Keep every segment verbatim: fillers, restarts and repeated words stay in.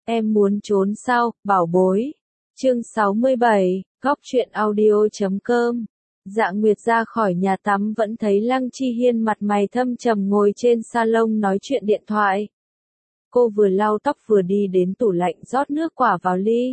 Em muốn trốn sao, bảo bối. Chương sáu mươi bảy, góc truyện audio.com. Dạ Nguyệt ra khỏi nhà tắm vẫn thấy Lăng Chi Hiên mặt mày thâm trầm ngồi trên salon nói chuyện điện thoại. Cô vừa lau tóc vừa đi đến tủ lạnh rót nước quả vào ly.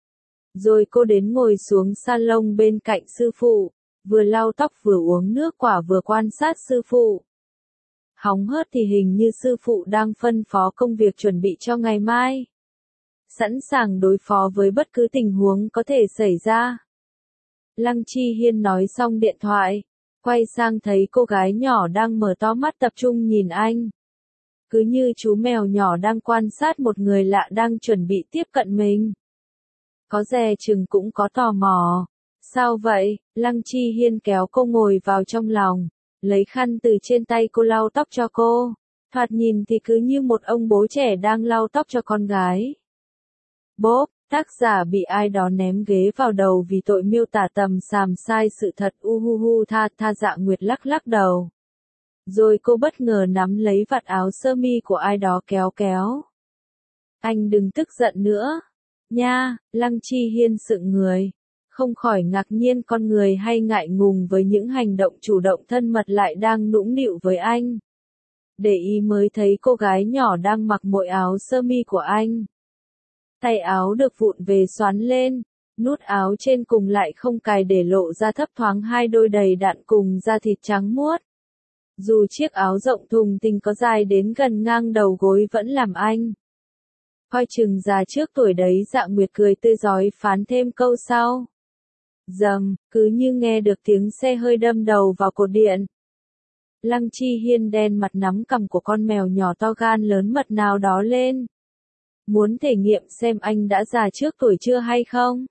Rồi cô đến ngồi xuống salon bên cạnh sư phụ, vừa lau tóc vừa uống nước quả vừa quan sát sư phụ. Hóng hớt thì hình như sư phụ đang phân phó công việc chuẩn bị cho ngày mai. Sẵn sàng đối phó với bất cứ tình huống có thể xảy ra. Lăng Chi Hiên nói xong điện thoại, quay sang thấy cô gái nhỏ đang mở to mắt tập trung nhìn anh. Cứ như chú mèo nhỏ đang quan sát một người lạ đang chuẩn bị tiếp cận mình. Có dè chừng cũng có tò mò. Sao vậy? Lăng Chi Hiên kéo cô ngồi vào trong lòng, lấy khăn từ trên tay cô lau tóc cho cô. Thoạt nhìn thì cứ như một ông bố trẻ đang lau tóc cho con gái. Bốp, tác giả bị ai đó ném ghế vào đầu vì tội miêu tả tầm xàm sai sự thật. Uhuhu tha tha. Dạ Nguyệt lắc lắc đầu. Rồi cô bất ngờ nắm lấy vạt áo sơ mi của ai đó kéo kéo. Anh đừng tức giận nữa. Nha, Lăng Chi Hiên sững người. Không khỏi ngạc nhiên con người hay ngại ngùng với những hành động chủ động thân mật lại đang nũng nịu với anh. Để ý mới thấy cô gái nhỏ đang mặc mỗi áo sơ mi của anh. Tay áo được vụn về xoắn lên, nút áo trên cùng lại không cài để lộ ra thấp thoáng hai đôi đầy đặn cùng da thịt trắng muốt. Dù chiếc áo rộng thùng thình có dài đến gần ngang đầu gối vẫn làm anh coi chừng già trước tuổi đấy. Dạ Nguyệt cười tươi rói phán thêm câu sau. Dầm, cứ như nghe được tiếng xe hơi đâm đầu vào cột điện. Lăng Chi Hiên đen mặt nắm cằm của con mèo nhỏ to gan lớn mật nào đó lên. Muốn thể nghiệm xem anh đã già trước tuổi chưa hay không?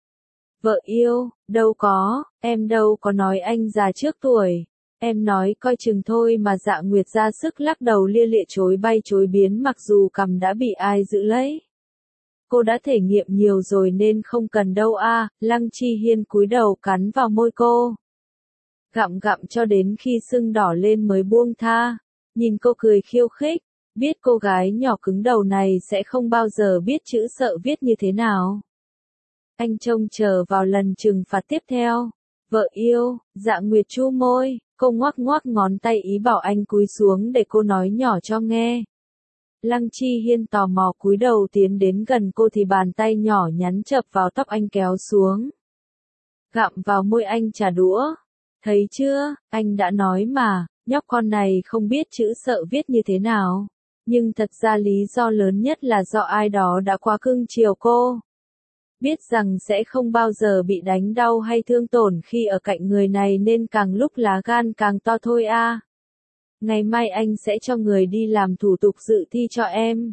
Vợ yêu, đâu có, em đâu có nói anh già trước tuổi. Em nói coi chừng thôi mà. Dạ Nguyệt ra sức lắc đầu lia lịa chối bay chối biến mặc dù cằm đã bị ai giữ lấy. Cô đã thể nghiệm nhiều rồi nên không cần đâu a. À. Lăng Chi Hiên cúi đầu cắn vào môi cô. Gặm gặm cho đến khi sưng đỏ lên mới buông tha. Nhìn cô cười khiêu khích. Biết cô gái nhỏ cứng đầu này sẽ không bao giờ biết chữ sợ viết như thế nào. Anh trông chờ vào lần trừng phạt tiếp theo. Vợ yêu, Dạ Nguyệt chu môi, cô ngoắc ngoắc ngón tay ý bảo anh cúi xuống để cô nói nhỏ cho nghe. Lăng Chi Hiên tò mò cúi đầu tiến đến gần cô thì bàn tay nhỏ nhắn chập vào tóc anh kéo xuống. Gặm vào môi anh trả đũa. Thấy chưa, anh đã nói mà, nhóc con này không biết chữ sợ viết như thế nào. Nhưng thật ra lý do lớn nhất là do ai đó đã quá cưng chiều cô. Biết rằng sẽ không bao giờ bị đánh đau hay thương tổn khi ở cạnh người này nên càng lúc lá gan càng to thôi a. À. Ngày mai anh sẽ cho người đi làm thủ tục dự thi cho em.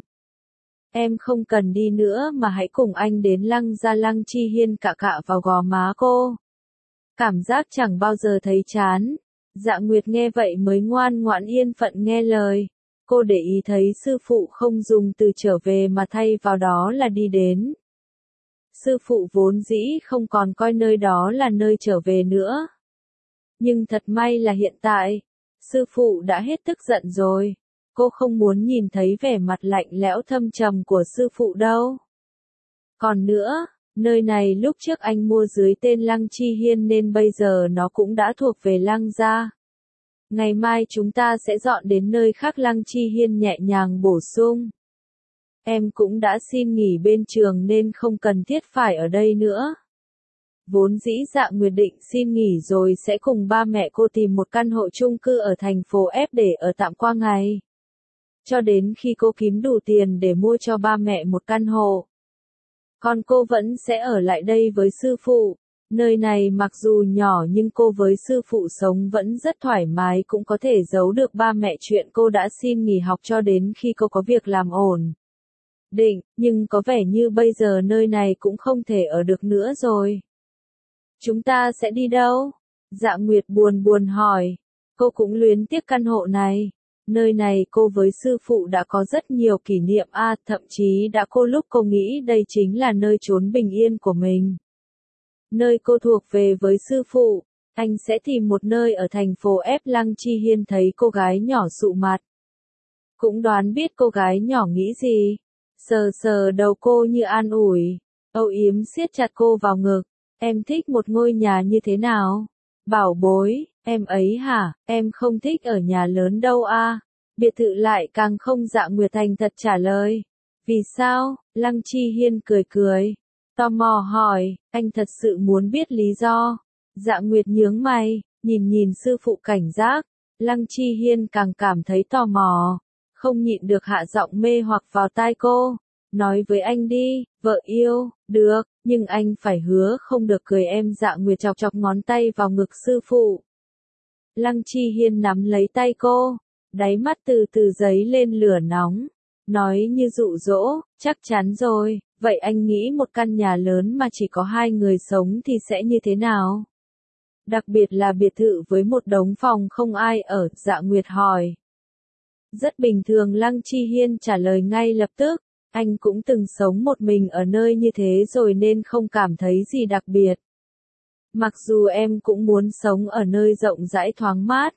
Em không cần đi nữa mà hãy cùng anh đến Lăng gia. Lăng Chi Hiên cạ cạ vào gò má cô. Cảm giác chẳng bao giờ thấy chán. Dạ Nguyệt nghe vậy mới ngoan ngoãn yên phận nghe lời. Cô để ý thấy sư phụ không dùng từ trở về mà thay vào đó là đi đến. Sư phụ vốn dĩ không còn coi nơi đó là nơi trở về nữa. Nhưng thật may là hiện tại, sư phụ đã hết tức giận rồi. Cô không muốn nhìn thấy vẻ mặt lạnh lẽo thâm trầm của sư phụ đâu. Còn nữa, nơi này lúc trước anh mua dưới tên Lăng Chi Hiên nên bây giờ nó cũng đã thuộc về Lăng gia. Ngày mai chúng ta sẽ dọn đến nơi khác. Lăng Chi Hiên nhẹ nhàng bổ sung. Em cũng đã xin nghỉ bên trường nên không cần thiết phải ở đây nữa. Vốn dĩ Dạ Nguyệt định xin nghỉ rồi sẽ cùng ba mẹ cô tìm một căn hộ chung cư ở thành phố F để ở tạm qua ngày. Cho đến khi cô kiếm đủ tiền để mua cho ba mẹ một căn hộ. Còn cô vẫn sẽ ở lại đây với sư phụ. Nơi này mặc dù nhỏ nhưng cô với sư phụ sống vẫn rất thoải mái, cũng có thể giấu được ba mẹ chuyện cô đã xin nghỉ học cho đến khi cô có việc làm ổn định, nhưng có vẻ như bây giờ nơi này cũng không thể ở được nữa rồi. Chúng ta sẽ đi đâu? Dạ Nguyệt buồn buồn hỏi. Cô cũng luyến tiếc căn hộ này. Nơi này cô với sư phụ đã có rất nhiều kỷ niệm a, à, thậm chí đã có lúc cô nghĩ đây chính là nơi trốn bình yên của mình. Nơi cô thuộc về với sư phụ. Anh sẽ tìm một nơi ở thành phố F. Lăng Chi Hiên thấy cô gái nhỏ sụ mặt. Cũng đoán biết cô gái nhỏ nghĩ gì. Sờ sờ đầu cô như an ủi, âu yếm siết chặt cô vào ngực. Em thích một ngôi nhà như thế nào? Bảo bối, em ấy hả, em không thích ở nhà lớn đâu a. Biệt thự lại càng không. Dạ Nguyệt thành thật trả lời. Vì sao? Lăng Chi Hiên cười cười. Tò mò hỏi, anh thật sự muốn biết lý do? Dạ Nguyệt nhướng mày, nhìn nhìn sư phụ cảnh giác. Lăng Chi Hiên càng cảm thấy tò mò, không nhịn được hạ giọng mê hoặc vào tai cô. Nói với anh đi, vợ yêu. Được, nhưng anh phải hứa không được cười em. Dạ Nguyệt chọc chọc ngón tay vào ngực sư phụ. Lăng Chi Hiên nắm lấy tay cô, đáy mắt từ từ dấy lên lửa nóng, nói như dụ dỗ, chắc chắn rồi, vậy anh nghĩ một căn nhà lớn mà chỉ có hai người sống thì sẽ như thế nào? Đặc biệt là biệt thự với một đống phòng không ai ở. Dạ Nguyệt hỏi. Rất bình thường. Lăng Chi Hiên trả lời ngay lập tức. Anh cũng từng sống một mình ở nơi như thế rồi nên không cảm thấy gì đặc biệt. Mặc dù em cũng muốn sống ở nơi rộng rãi thoáng mát.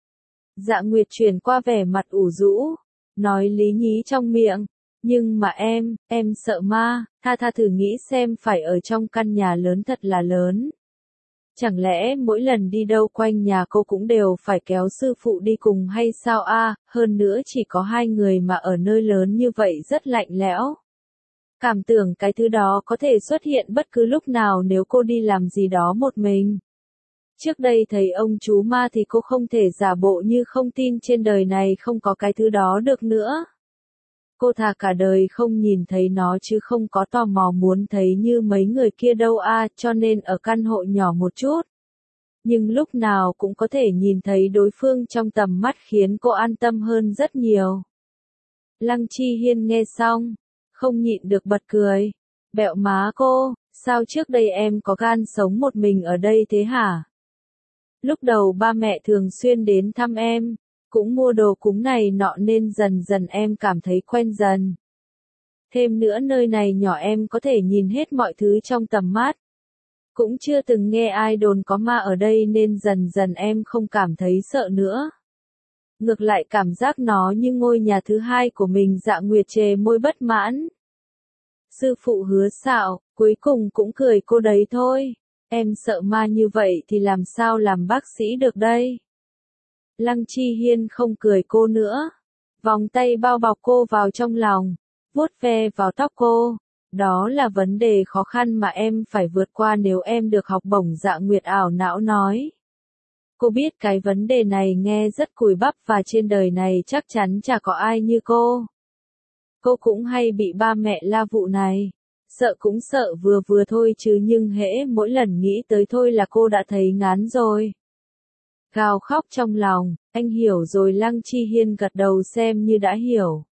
Dạ Nguyệt chuyển qua vẻ mặt ủ rũ, nói lý nhí trong miệng. Nhưng mà em, em sợ ma, tha tha thử nghĩ xem phải ở trong căn nhà lớn thật là lớn. Chẳng lẽ mỗi lần đi đâu quanh nhà cô cũng đều phải kéo sư phụ đi cùng hay sao a? Hơn nữa chỉ có hai người mà ở nơi lớn như vậy rất lạnh lẽo. Cảm tưởng cái thứ đó có thể xuất hiện bất cứ lúc nào nếu cô đi làm gì đó một mình. Trước đây thấy ông chú ma thì cô không thể giả bộ như không tin trên đời này không có cái thứ đó được nữa. Cô thà cả đời không nhìn thấy nó chứ không có tò mò muốn thấy như mấy người kia đâu a, cho nên ở căn hộ nhỏ một chút. Nhưng lúc nào cũng có thể nhìn thấy đối phương trong tầm mắt khiến cô an tâm hơn rất nhiều. Lăng Chi Hiên nghe xong, không nhịn được bật cười. Bẹo má cô, sao trước đây em có gan sống một mình ở đây thế hả? Lúc đầu ba mẹ thường xuyên đến thăm em, cũng mua đồ cúng này nọ nên dần dần em cảm thấy quen dần. Thêm nữa nơi này nhỏ em có thể nhìn hết mọi thứ trong tầm mắt. Cũng chưa từng nghe ai đồn có ma ở đây nên dần dần em không cảm thấy sợ nữa. Ngược lại cảm giác nó như ngôi nhà thứ hai của mình. Dạ Nguyệt chề môi bất mãn. Sư phụ hứa xạo, cuối cùng cũng cười cô đấy thôi. Em sợ ma như vậy thì làm sao làm bác sĩ được đây? Lăng Chi Hiên không cười cô nữa. Vòng tay bao bọc cô vào trong lòng, vuốt ve vào tóc cô. Đó là vấn đề khó khăn mà em phải vượt qua nếu em được học bổng. Dạ Nguyệt ảo não nói. Cô biết cái vấn đề này nghe rất cùi bắp và trên đời này chắc chắn chả có ai như cô. Cô cũng hay bị ba mẹ la vụ này. Sợ cũng sợ vừa vừa thôi chứ nhưng hễ mỗi lần nghĩ tới thôi là cô đã thấy ngán rồi. Gào khóc trong lòng, anh hiểu rồi. Lăng Chi Hiên gật đầu xem như đã hiểu.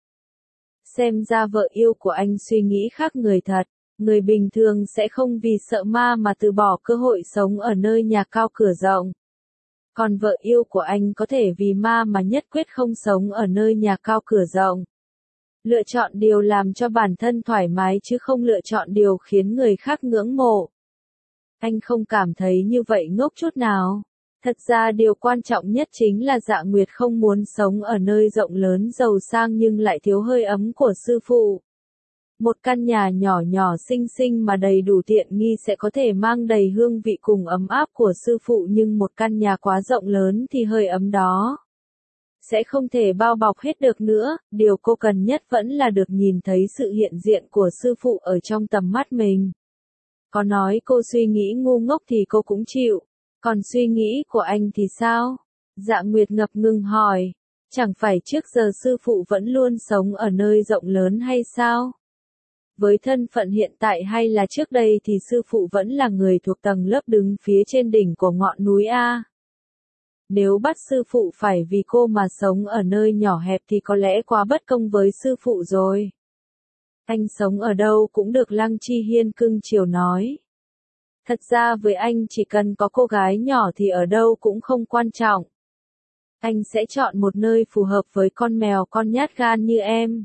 Xem ra vợ yêu của anh suy nghĩ khác người thật. Người bình thường sẽ không vì sợ ma mà từ bỏ cơ hội sống ở nơi nhà cao cửa rộng. Còn vợ yêu của anh có thể vì ma mà nhất quyết không sống ở nơi nhà cao cửa rộng. Lựa chọn điều làm cho bản thân thoải mái chứ không lựa chọn điều khiến người khác ngưỡng mộ. Anh không cảm thấy như vậy ngốc chút nào. Thật ra điều quan trọng nhất chính là Dạ Nguyệt không muốn sống ở nơi rộng lớn giàu sang nhưng lại thiếu hơi ấm của sư phụ. Một căn nhà nhỏ nhỏ xinh xinh mà đầy đủ tiện nghi sẽ có thể mang đầy hương vị cùng ấm áp của sư phụ, nhưng một căn nhà quá rộng lớn thì hơi ấm đó sẽ không thể bao bọc hết được nữa. Điều cô cần nhất vẫn là được nhìn thấy sự hiện diện của sư phụ ở trong tầm mắt mình. Có nói cô suy nghĩ ngu ngốc thì cô cũng chịu. Còn suy nghĩ của anh thì sao? Dạ Nguyệt ngập ngừng hỏi. Chẳng phải trước giờ sư phụ vẫn luôn sống ở nơi rộng lớn hay sao? Với thân phận hiện tại hay là trước đây thì sư phụ vẫn là người thuộc tầng lớp đứng phía trên đỉnh của ngọn núi A. Nếu bắt sư phụ phải vì cô mà sống ở nơi nhỏ hẹp thì có lẽ quá bất công với sư phụ rồi. Anh sống ở đâu cũng được. Lăng Chi Hiên cưng chiều nói. Thật ra với anh chỉ cần có cô gái nhỏ thì ở đâu cũng không quan trọng. Anh sẽ chọn một nơi phù hợp với con mèo con nhát gan như em.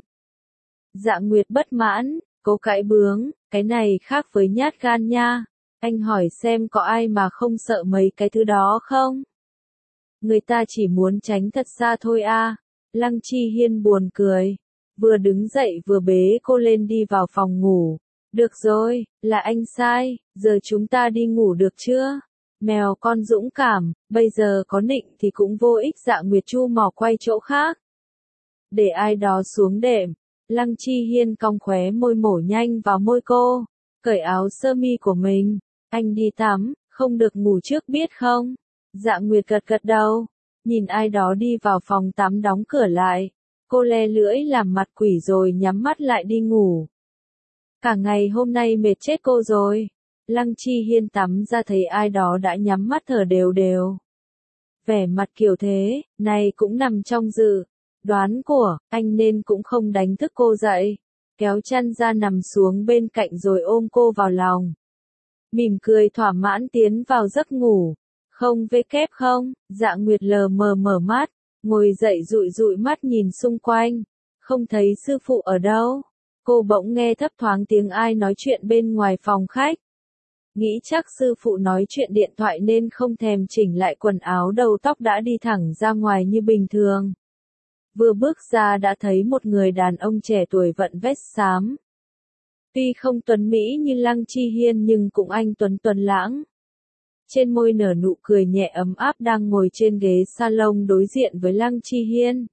Dạ Nguyệt bất mãn, cô cãi bướng, cái này khác với nhát gan nha. Anh hỏi xem có ai mà không sợ mấy cái thứ đó không? Người ta chỉ muốn tránh thật xa thôi a. Lăng Chi Hiên buồn cười. vừa đứng dậy vừa bế cô lên đi vào phòng ngủ. Được rồi, là anh sai, giờ chúng ta đi ngủ được chưa? Mèo con dũng cảm, bây giờ có nịnh thì cũng vô ích. Dạ Nguyệt chu mỏ quay chỗ khác. Để ai đó xuống đệm. Lăng Chi Hiên cong khóe môi mổ nhanh vào môi cô, cởi áo sơ mi của mình. Anh đi tắm, không được ngủ trước biết không? Dạ Nguyệt gật gật đầu, nhìn ai đó đi vào phòng tắm đóng cửa lại. Cô le lưỡi làm mặt quỷ rồi nhắm mắt lại đi ngủ. Cả ngày hôm nay mệt chết cô rồi. Lăng Chi Hiên tắm ra thấy ai đó đã nhắm mắt thở đều đều. Vẻ mặt kiểu thế, này cũng nằm trong dự đoán của anh nên cũng không đánh thức cô dậy. Kéo chăn ra nằm xuống bên cạnh rồi ôm cô vào lòng. Mỉm cười thỏa mãn tiến vào giấc ngủ. Không vê kép không, Dạ Nguyệt lờ mờ mở mắt, ngồi dậy dụi dụi mắt nhìn xung quanh. Không thấy sư phụ ở đâu. Cô bỗng nghe thấp thoáng tiếng ai nói chuyện bên ngoài phòng khách. Nghĩ chắc sư phụ nói chuyện điện thoại nên không thèm chỉnh lại quần áo đầu tóc đã đi thẳng ra ngoài như bình thường. Vừa bước ra đã thấy một người đàn ông trẻ tuổi vận vest xám. Tuy không tuấn mỹ như Lăng Chi Hiên nhưng cũng anh tuấn tuấn lãng. Trên môi nở nụ cười nhẹ ấm áp đang ngồi trên ghế salon đối diện với Lăng Chi Hiên.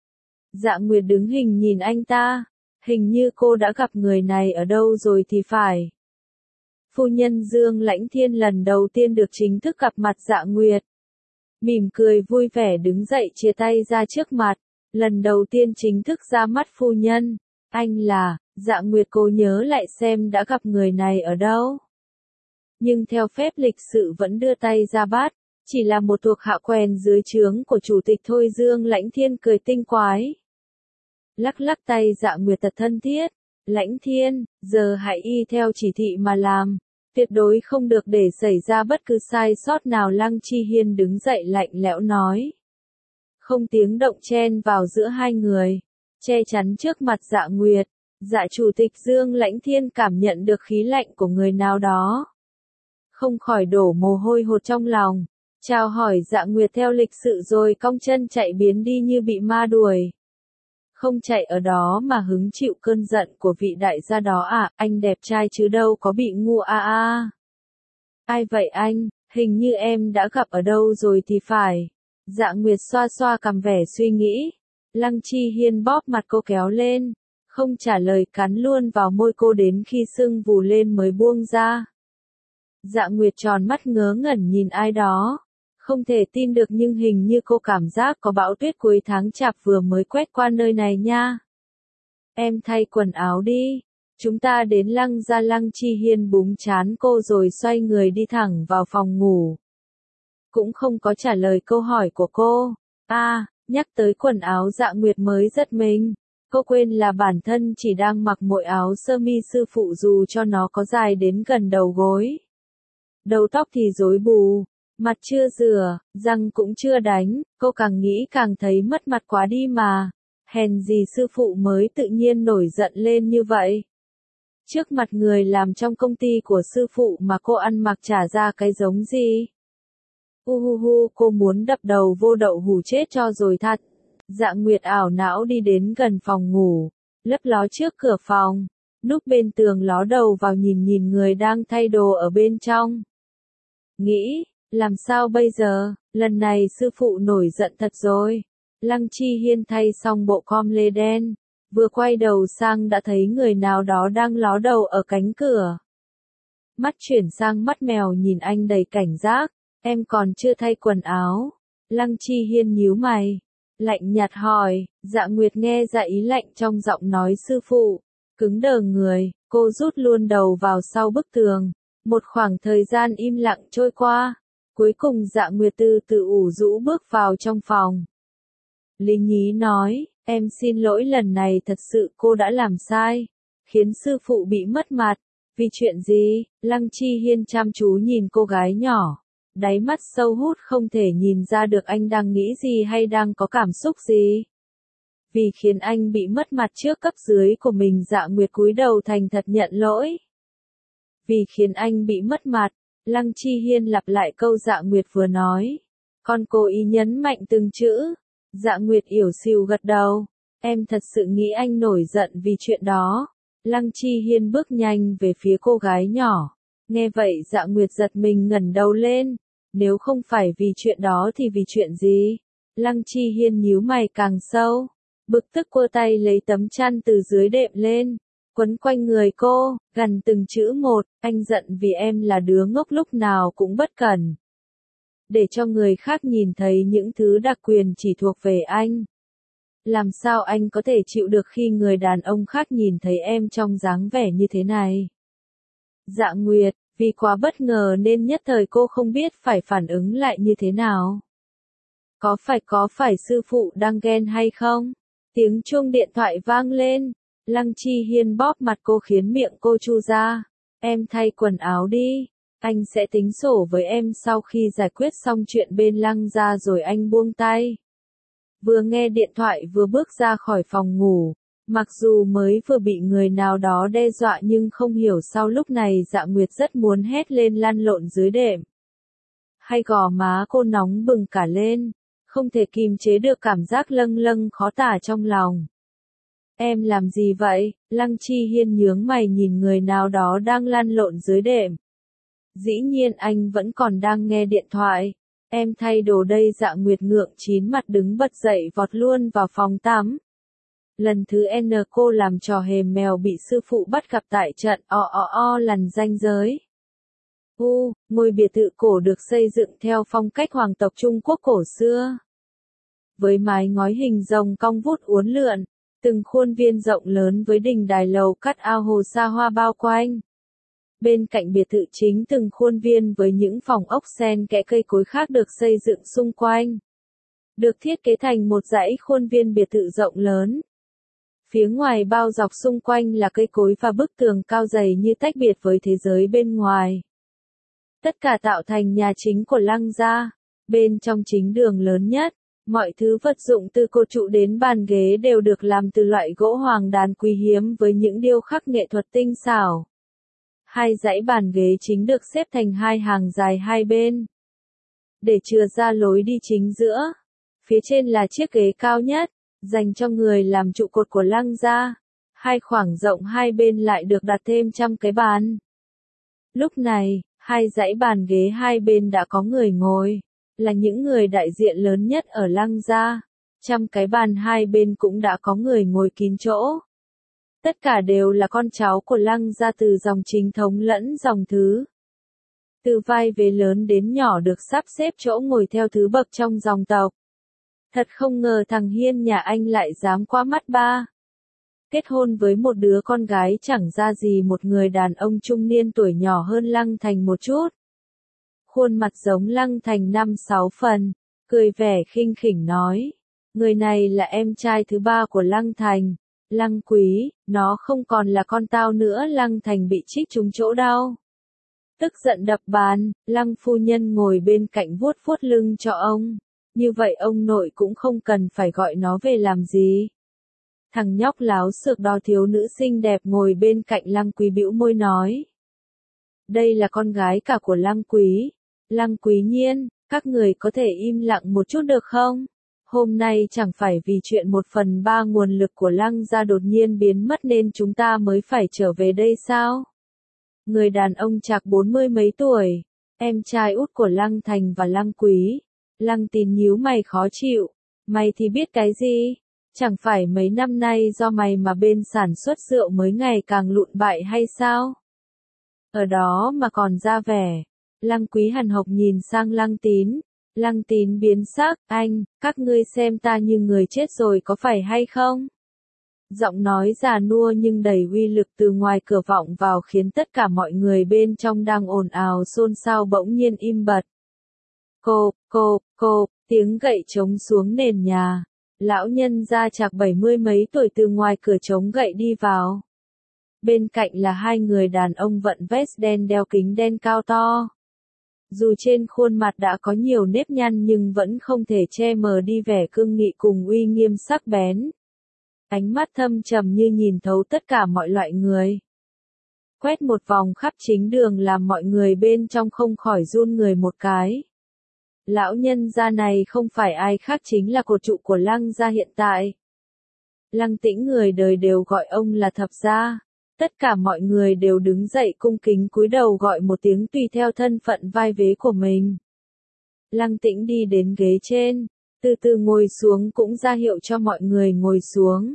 Dạ Nguyệt đứng hình nhìn anh ta. Hình như cô đã gặp người này ở đâu rồi thì phải. Phu nhân Dương Lãnh Thiên lần đầu tiên được chính thức gặp mặt Dạ Nguyệt. Mỉm cười vui vẻ đứng dậy chia tay ra trước mặt. Lần đầu tiên chính thức ra mắt phu nhân. Anh là, Dạ Nguyệt cố nhớ lại xem đã gặp người này ở đâu. Nhưng theo phép lịch sự vẫn đưa tay ra bắt. Chỉ là một thuộc hạ quen dưới trướng của chủ tịch thôi. Dương Lãnh Thiên cười tinh quái. Lắc lắc tay Dạ Nguyệt thật thân thiết. Lãnh Thiên, giờ hãy y theo chỉ thị mà làm. Tuyệt đối không được để xảy ra bất cứ sai sót nào. Lăng Chi Hiên đứng dậy lạnh lẽo nói. Không tiếng động chen vào giữa hai người. Che chắn trước mặt Dạ Nguyệt. Dạ chủ tịch Dương Lãnh Thiên cảm nhận được khí lạnh của người nào đó. Không khỏi đổ mồ hôi hột trong lòng. Chào hỏi Dạ Nguyệt theo lịch sự rồi cong chân chạy biến đi như bị ma đuổi. Không chạy ở đó mà hứng chịu cơn giận của vị đại gia đó à, anh đẹp trai chứ đâu có bị ngu a à à. Ai vậy anh, hình như em đã gặp ở đâu rồi thì phải. Dạ Nguyệt xoa xoa cằm vẻ suy nghĩ. Lăng Chi Hiên bóp mặt cô kéo lên, không trả lời cắn luôn vào môi cô đến khi sưng vù lên mới buông ra. Dạ Nguyệt tròn mắt ngớ ngẩn nhìn ai đó. Không thể tin được nhưng hình như cô cảm giác có bão tuyết cuối tháng chạp vừa mới quét qua nơi này nha. Em thay quần áo đi. Chúng ta đến Lăng gia. Lăng Chi Hiên búng chán cô rồi xoay người đi thẳng vào phòng ngủ. Cũng không có trả lời câu hỏi của cô. À, nhắc tới quần áo Dạ Nguyệt mới giật mình. Cô quên là bản thân chỉ đang mặc mỗi áo sơ mi sư phụ dù cho nó có dài đến gần đầu gối. Đầu tóc thì rối bù. Mặt chưa rửa, răng cũng chưa đánh, cô càng nghĩ càng thấy mất mặt quá đi mà. Hèn gì sư phụ mới tự nhiên nổi giận lên như vậy. Trước mặt người làm trong công ty của sư phụ mà cô ăn mặc trả ra cái giống gì. Uhuhu, cô muốn đập đầu vô đậu hủ chết cho rồi thật. Dạ Nguyệt ảo não đi đến gần phòng ngủ, lấp ló trước cửa phòng, núp bên tường ló đầu vào nhìn nhìn người đang thay đồ ở bên trong. Nghĩ, làm sao bây giờ, lần này sư phụ nổi giận thật rồi. Lăng Chi Hiên thay xong bộ com lê đen, vừa quay đầu sang đã thấy người nào đó đang ló đầu ở cánh cửa. Mắt chuyển sang mắt mèo nhìn anh đầy cảnh giác, em còn chưa thay quần áo. Lăng Chi Hiên nhíu mày, lạnh nhạt hỏi. Dạ Nguyệt nghe ra ý lạnh trong giọng nói sư phụ, cứng đờ người, cô rút luôn đầu vào sau bức tường. Một khoảng thời gian im lặng trôi qua, cuối cùng Dạ Nguyệt từ từ ủ rũ bước vào trong phòng. Lý nhí nói, em xin lỗi, lần này thật sự cô đã làm sai, khiến sư phụ bị mất mặt. Vì chuyện gì? Lăng Chi Hiên chăm chú nhìn cô gái nhỏ, đáy mắt sâu hút không thể nhìn ra được anh đang nghĩ gì hay đang có cảm xúc gì. Vì khiến anh bị mất mặt trước cấp dưới của mình. Dạ Nguyệt cúi đầu thành thật nhận lỗi. Vì khiến anh bị mất mặt, Lăng Chi Hiên lặp lại câu Dạ Nguyệt vừa nói. Còn cô ý nhấn mạnh từng chữ. Dạ Nguyệt yểu xìu gật đầu. Em thật sự nghĩ anh nổi giận vì chuyện đó. Lăng Chi Hiên bước nhanh về phía cô gái nhỏ. Nghe vậy Dạ Nguyệt giật mình ngẩng đầu lên. Nếu không phải vì chuyện đó thì vì chuyện gì? Lăng Chi Hiên nhíu mày càng sâu. Bực tức quơ tay lấy tấm chăn từ dưới đệm lên. Quấn quanh người cô, gần từng chữ một. Anh giận vì em là đứa ngốc lúc nào cũng bất cẩn. Để cho người khác nhìn thấy những thứ đặc quyền chỉ thuộc về anh. Làm sao anh có thể chịu được khi người đàn ông khác nhìn thấy em trong dáng vẻ như thế này? Dạ Nguyệt, vì quá bất ngờ nên nhất thời cô không biết phải phản ứng lại như thế nào. Có phải có phải sư phụ đang ghen hay không? Tiếng chuông điện thoại vang lên. Lăng Chi Hiên bóp mặt cô khiến miệng cô chu ra. Em thay quần áo đi. Anh sẽ tính sổ với em sau khi giải quyết xong chuyện bên Lăng gia rồi anh buông tay. Vừa nghe điện thoại vừa bước ra khỏi phòng ngủ. Mặc dù mới vừa bị người nào đó đe dọa nhưng không hiểu sao lúc này Dạ Nguyệt rất muốn hét lên lăn lộn dưới đệm. Hay gò má cô nóng bừng cả lên. Không thể kìm chế được cảm giác lâng lâng khó tả trong lòng. Em làm gì vậy? Lăng Chi Hiên nhướng mày nhìn người nào đó đang lăn lộn dưới đệm. Dĩ nhiên anh vẫn còn đang nghe điện thoại. Em thay đồ đây. Dạ Nguyệt ngượng chín mặt đứng bật dậy vọt luôn vào phòng tắm. Lần thứ N cô làm trò hề mèo bị sư phụ bắt gặp tại trận o o o lần ranh giới. U, ngôi biệt thự cổ được xây dựng theo phong cách hoàng tộc Trung Quốc cổ xưa. Với mái ngói hình rồng cong vút uốn lượn, từng khuôn viên rộng lớn với đình đài lầu cắt ao hồ xa hoa bao quanh. Bên cạnh biệt thự chính từng khuôn viên với những phòng ốc sen kẽ cây cối khác được xây dựng xung quanh. Được thiết kế thành một dãy khuôn viên biệt thự rộng lớn. Phía ngoài bao dọc xung quanh là cây cối và bức tường cao dày như tách biệt với thế giới bên ngoài. Tất cả tạo thành nhà chính của Lăng gia. Bên trong chính đường lớn nhất, mọi thứ vật dụng từ cột trụ đến bàn ghế đều được làm từ loại gỗ hoàng đàn quý hiếm với những điêu khắc nghệ thuật tinh xảo. Hai dãy bàn ghế chính được xếp thành hai hàng dài hai bên. Để chừa ra lối đi chính giữa. Phía trên là chiếc ghế cao nhất, dành cho người làm trụ cột của Lăng gia. Hai khoảng rộng hai bên lại được đặt thêm trăm cái bàn. Lúc này, hai dãy bàn ghế hai bên đã có người ngồi. Là những người đại diện lớn nhất ở Lăng gia. Trăm cái bàn hai bên cũng đã có người ngồi kín chỗ. Tất cả đều là con cháu của Lăng gia từ dòng chính thống lẫn dòng thứ. Từ vai vế lớn đến nhỏ được sắp xếp chỗ ngồi theo thứ bậc trong dòng tộc. Thật không ngờ thằng Hiên nhà anh lại dám qua mắt ba. Kết hôn với một đứa con gái chẳng ra gì một người đàn ông trung niên tuổi nhỏ hơn Lăng Thành một chút. Khuôn mặt giống Lăng Thành năm sáu phần, cười vẻ khinh khỉnh nói. Người này là em trai thứ ba của Lăng Thành. Lăng Quý, nó không còn là con tao nữa. Lăng Thành bị chích trúng chỗ đau. Tức giận đập bàn, Lăng phu nhân ngồi bên cạnh vuốt vuốt lưng cho ông. Như vậy ông nội cũng không cần phải gọi nó về làm gì. Thằng nhóc láo xược đó thiếu nữ xinh đẹp ngồi bên cạnh Lăng Quý bĩu môi nói. Đây là con gái cả của Lăng Quý. Lăng Quý Nhiên, các người có thể im lặng một chút được không? Hôm nay chẳng phải vì chuyện một phần ba nguồn lực của Lăng gia đột nhiên biến mất nên chúng ta mới phải trở về đây sao? Người đàn ông chạc bốn mươi mấy tuổi, em trai út của Lăng Thành và Lăng Quý. Lăng Tín nhíu mày khó chịu. Mày thì biết cái gì? Chẳng phải mấy năm nay do mày mà bên sản xuất rượu mới ngày càng lụn bại hay sao? Ở đó mà còn ra vẻ. Lăng Quý hằn học nhìn sang Lăng Tín. Lăng Tín biến sắc, anh, các ngươi xem ta như người chết rồi có phải hay không? Giọng nói già nua nhưng đầy uy lực từ ngoài cửa vọng vào khiến tất cả mọi người bên trong đang ồn ào xôn xao bỗng nhiên im bặt. Cô, cô, cô, tiếng gậy trống xuống nền nhà. Lão nhân gia chạc bảy mươi mấy tuổi từ ngoài cửa trống gậy đi vào. Bên cạnh là hai người đàn ông vận vest đen đeo kính đen cao to. Dù trên khuôn mặt đã có nhiều nếp nhăn nhưng vẫn không thể che mờ đi vẻ cương nghị cùng uy nghiêm sắc bén. Ánh mắt thâm trầm như nhìn thấu tất cả mọi loại người. Quét một vòng khắp chính đường làm mọi người bên trong không khỏi run người một cái. Lão nhân gia này không phải ai khác chính là cột trụ của Lăng gia hiện tại. Lăng Tĩnh người đời đều gọi ông là thập gia. Tất cả mọi người đều đứng dậy cung kính cúi đầu gọi một tiếng tùy theo thân phận vai vế của mình. Lăng Tĩnh đi đến ghế trên, từ từ ngồi xuống cũng ra hiệu cho mọi người ngồi xuống.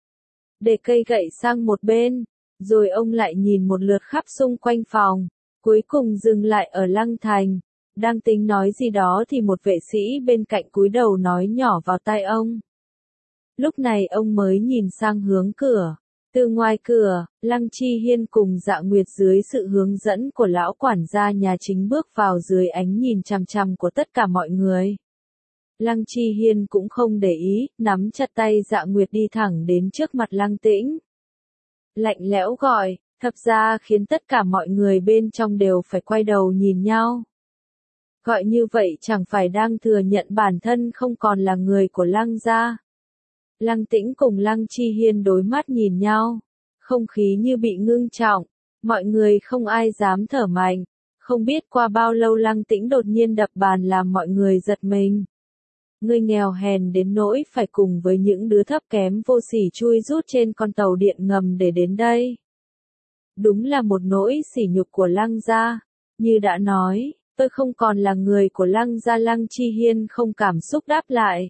Để cây gậy sang một bên, rồi ông lại nhìn một lượt khắp xung quanh phòng, cuối cùng dừng lại ở Lăng Thành. Đang tính nói gì đó thì một vệ sĩ bên cạnh cúi đầu nói nhỏ vào tai ông. Lúc này ông mới nhìn sang hướng cửa. Từ ngoài cửa, Lăng Chi Hiên cùng Dạ Nguyệt dưới sự hướng dẫn của lão quản gia nhà chính bước vào dưới ánh nhìn chằm chằm của tất cả mọi người. Lăng Chi Hiên cũng không để ý, nắm chặt tay Dạ Nguyệt đi thẳng đến trước mặt Lăng Tĩnh. Lạnh lẽo gọi, thập gia khiến tất cả mọi người bên trong đều phải quay đầu nhìn nhau. Gọi như vậy chẳng phải đang thừa nhận bản thân không còn là người của Lăng gia. Lăng Tĩnh cùng Lăng Chi Hiên đối mắt nhìn nhau, không khí như bị ngưng trọng, mọi người không ai dám thở mạnh, không biết qua bao lâu Lăng Tĩnh đột nhiên đập bàn làm mọi người giật mình. Ngươi nghèo hèn đến nỗi phải cùng với những đứa thấp kém vô sỉ chui rút trên con tàu điện ngầm để đến đây. Đúng là một nỗi sỉ nhục của Lăng gia, như đã nói, tôi không còn là người của Lăng gia. Lăng Chi Hiên không cảm xúc đáp lại.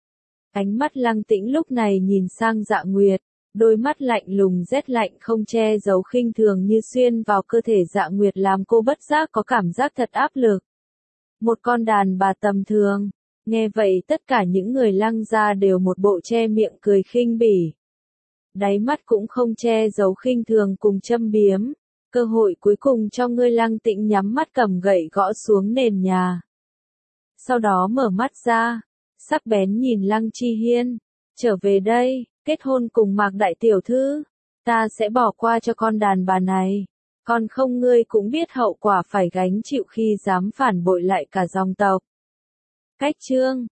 Ánh mắt Lăng Tĩnh lúc này nhìn sang Dạ Nguyệt, đôi mắt lạnh lùng rét lạnh không che giấu khinh thường như xuyên vào cơ thể Dạ Nguyệt làm cô bất giác có cảm giác thật áp lực. Một con đàn bà tầm thường, nghe vậy tất cả những người Lăng gia đều một bộ che miệng cười khinh bỉ. Đáy mắt cũng không che giấu khinh thường cùng châm biếm, cơ hội cuối cùng cho ngươi. Lăng Tĩnh nhắm mắt cầm gậy gõ xuống nền nhà. Sau đó mở mắt ra, sắc bén nhìn Lăng Chi Hiên, trở về đây, kết hôn cùng Mạc đại tiểu thư, ta sẽ bỏ qua cho con đàn bà này, còn không ngươi cũng biết hậu quả phải gánh chịu khi dám phản bội lại cả dòng tộc. Cách chương